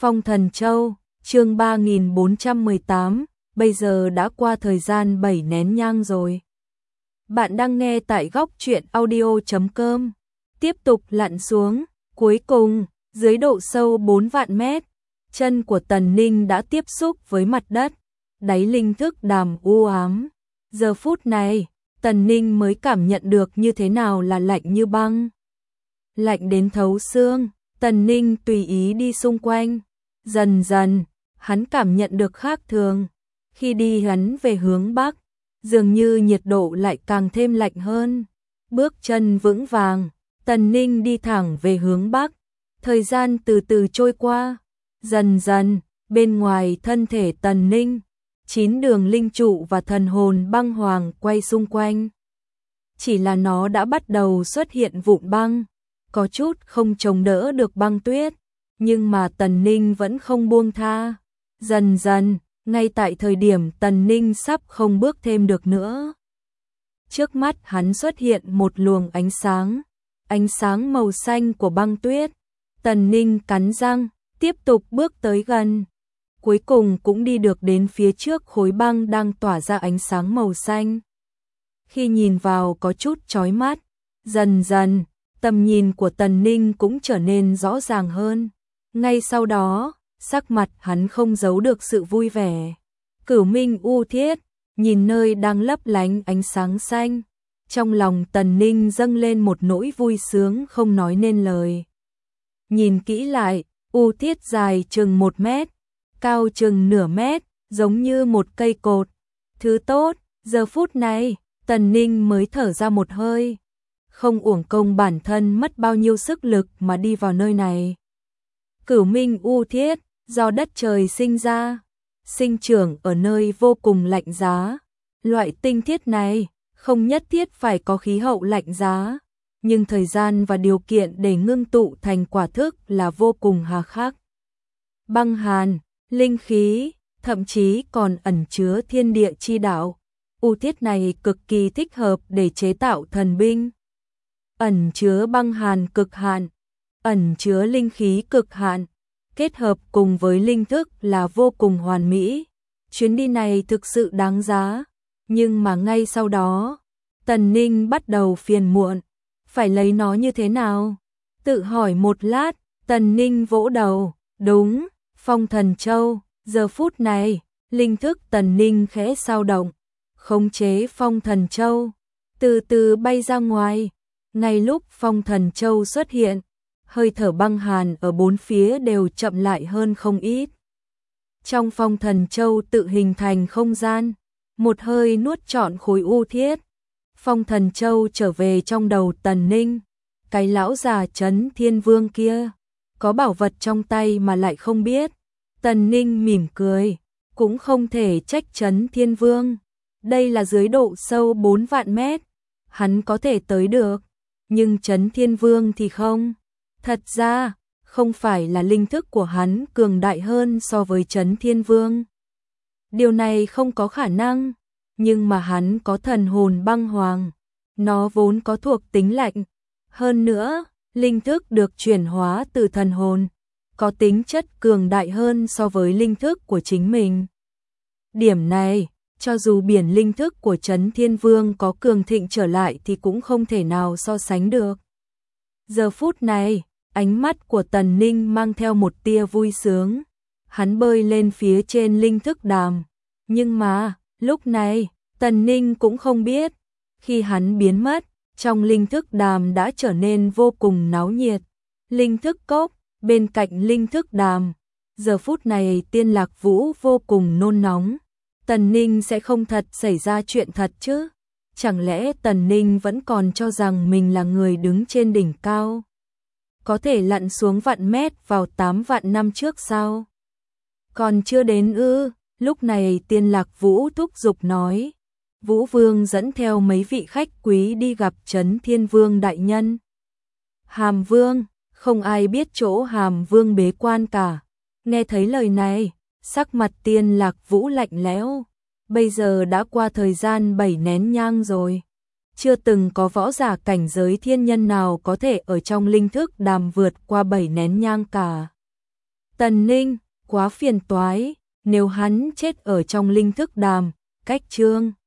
Phong Thần Châu, chương 3418, bây giờ đã qua thời gian 7 nén nhang rồi. Bạn đang nghe tại góc truyện audio.com. Tiếp tục lặn xuống, cuối cùng, dưới độ sâu 4 vạn mét, chân của Tần Ninh đã tiếp xúc với mặt đất, đáy linh thức đàm u ám. Giờ phút này, Tần Ninh mới cảm nhận được như thế nào là lạnh như băng. Lạnh đến thấu xương, Tần Ninh tùy ý đi xung quanh. Dần dần, hắn cảm nhận được khác thường. Khi đi hắn về hướng Bắc, dường như nhiệt độ lại càng thêm lạnh hơn. Bước chân vững vàng, Tần Ninh đi thẳng về hướng Bắc. Thời gian từ từ trôi qua. Dần dần, bên ngoài thân thể Tần Ninh, 9 đường linh trụ và thần hồn băng hoàng quay xung quanh. Chỉ là nó đã bắt đầu xuất hiện vụn băng, có chút không chống đỡ được băng tuyết, nhưng mà Tần Ninh vẫn không buông tha. Dần dần, ngay tại thời điểm Tần Ninh sắp không bước thêm được nữa, trước mắt hắn xuất hiện một luồng ánh sáng màu xanh của băng tuyết. Tần Ninh cắn răng, tiếp tục bước tới gần, cuối cùng cũng đi được đến phía trước khối băng đang tỏa ra ánh sáng màu xanh. Khi nhìn vào có chút chói mắt, dần dần, tầm nhìn của Tần Ninh cũng trở nên rõ ràng hơn. Ngay sau đó, sắc mặt hắn không giấu được sự vui vẻ. Cửu Minh U Thiết, nhìn nơi đang lấp lánh ánh sáng xanh, trong lòng Tần Ninh dâng lên một nỗi vui sướng không nói nên lời. Nhìn kỹ lại, U Thiết dài chừng 1 mét, cao chừng nửa mét, giống như một cây cột. Thứ tốt, giờ phút này, Tần Ninh mới thở ra một hơi. Không uổng công bản thân mất bao nhiêu sức lực mà đi vào nơi này. Cửu Minh U Thiết, do đất trời sinh ra, sinh trưởng ở nơi vô cùng lạnh giá. Loại tinh thiết này không nhất thiết phải có khí hậu lạnh giá, nhưng thời gian và điều kiện để ngưng tụ thành quả thức là vô cùng hà khắc. Băng hàn, linh khí, thậm chí còn ẩn chứa thiên địa chi đạo. U Thiết này cực kỳ thích hợp để chế tạo thần binh. Ẩn chứa băng hàn cực hạn, ẩn chứa linh khí cực hạn, kết hợp cùng với linh thức là vô cùng hoàn mỹ. Chuyến đi này thực sự đáng giá, nhưng mà ngay sau đó, Tần Ninh bắt đầu phiền muộn. Phải lấy nó như thế nào? Tự hỏi một lát, Tần Ninh vỗ đầu. Đúng, Phong Thần Châu. Giờ phút này, linh thức Tần Ninh khẽ dao động, khống chế Phong Thần Châu, từ từ bay ra ngoài. Ngay lúc Phong Thần Châu xuất hiện, hơi thở băng hàn ở bốn phía đều chậm lại hơn không ít. Trong Phong Thần Châu tự hình thành không gian, một hơi nuốt trọn khối U Thiết. Phong Thần Châu trở về trong đầu Tần Ninh. Cái lão già Trấn Thiên Vương kia, có bảo vật trong tay mà lại không biết. Tần Ninh mỉm cười, cũng không thể trách Trấn Thiên Vương. Đây là dưới độ sâu 4 vạn mét, hắn có thể tới được, nhưng Trấn Thiên Vương thì không. Thật ra, không phải là linh thức của hắn cường đại hơn so với Trấn Thiên Vương. Điều này không có khả năng, nhưng mà hắn có thần hồn băng hoàng, nó vốn có thuộc tính lạnh. Hơn nữa, linh thức được chuyển hóa từ thần hồn, có tính chất cường đại hơn so với linh thức của chính mình. Điểm này, cho dù biển linh thức của Trấn Thiên Vương có cường thịnh trở lại thì cũng không thể nào so sánh được. Giờ phút này, ánh mắt của Tần Ninh mang theo một tia vui sướng. Hắn bơi lên phía trên linh thức đàm. Nhưng mà, lúc này, Tần Ninh cũng không biết. Khi hắn biến mất, trong linh thức đàm đã trở nên vô cùng náo nhiệt. Linh thức cốc, bên cạnh linh thức đàm. Giờ phút này Tiên Lạc Vũ vô cùng nôn nóng. Tần Ninh sẽ không thật xảy ra chuyện thật chứ? Chẳng lẽ Tần Ninh vẫn còn cho rằng mình là người đứng trên đỉnh cao, có thể lặn xuống vạn mét vào 8 vạn năm trước sao? Còn chưa đến ư? Lúc này Tiên Lạc Vũ thúc giục nói. Vũ Vương dẫn theo mấy vị khách quý đi gặp Trấn Thiên Vương đại nhân. Hàm Vương, không ai biết chỗ Hàm Vương bế quan cả. Nghe thấy lời này, sắc mặt Tiên Lạc Vũ lạnh lẽo. Bây giờ đã qua thời gian 7 nén nhang rồi. Chưa từng có võ giả cảnh giới thiên nhân nào có thể ở trong linh thức đàm vượt qua 7 nén nhang cả. Tần Ninh, quá phiền toái, nếu hắn chết ở trong linh thức đàm, cách Trương